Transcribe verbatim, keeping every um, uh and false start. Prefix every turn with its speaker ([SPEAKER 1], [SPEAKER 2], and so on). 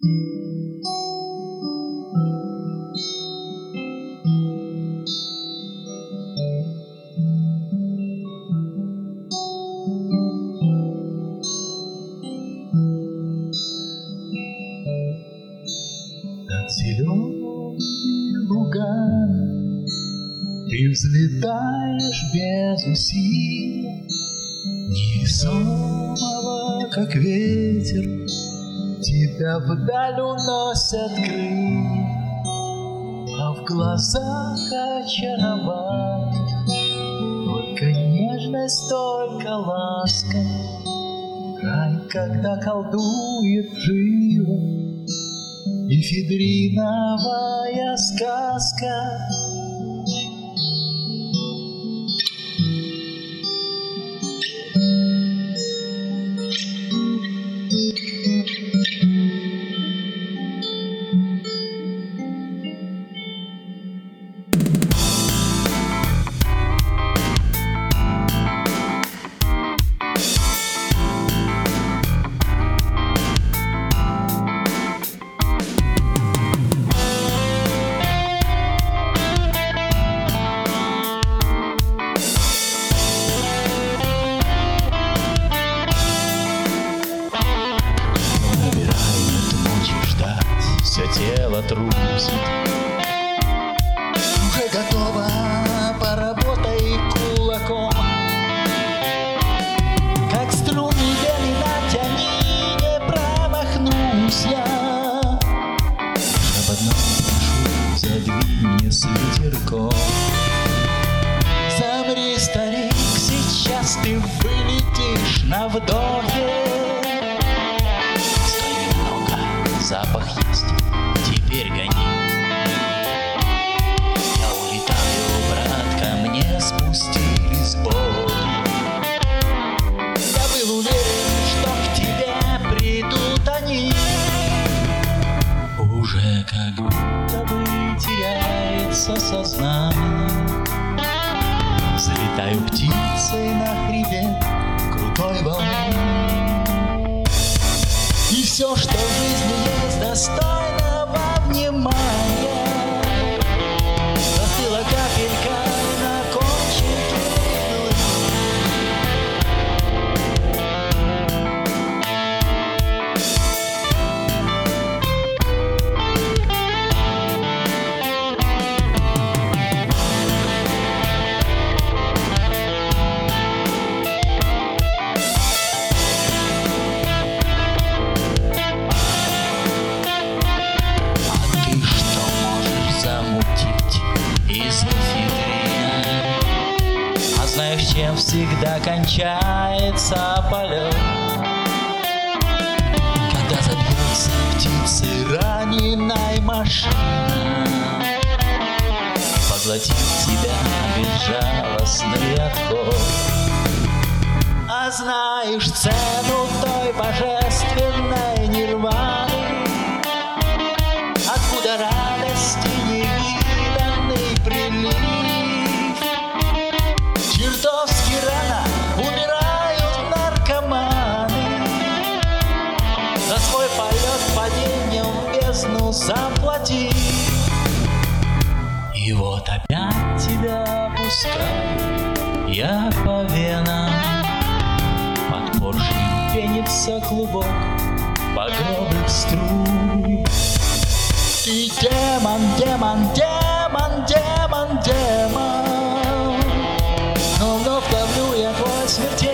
[SPEAKER 1] Над зелеными лугами ты взлетаешь без усилий, невесомого, как ветер, тебя вдаль уносят крылья, а в глазах очарование, только нежность, только ласка, рай, когда колдует живо, эфедриновая сказка. Все тело трусит, уже готово, поработай кулаком, как струны вены натяни, не промахнусь я. Шепотно прошу, задвинь с ветерком. Замри, старик, сейчас ты вылетишь на вдохе. Стой немного, запах есть. Теперь гони. Я улетаю, брат, ко мне спустились боги. Я был уверен, что к тебе придут они. Уже как будто бы теряется сознание. Взлетаю птицей на хребет крутой волны. И все, что в жизни есть достойного внимания, застыла капелька на кончике иглы. Знаешь, чем всегда кончается полет? Когда забьется птицы раненой машина, поглотив тебя безжалостный отход. А знаешь цену той божественной нирваны, откуда радости невиданный прилив? Чертовски рано умирают наркоманы, за свой полет падением в бездну заплатив. И вот опять тебя пускаю я по венам, под поршнем пенится клубок багровых струй. Ты демон, демон, демон, демон, демон, но вновь ловлю я твой смертельный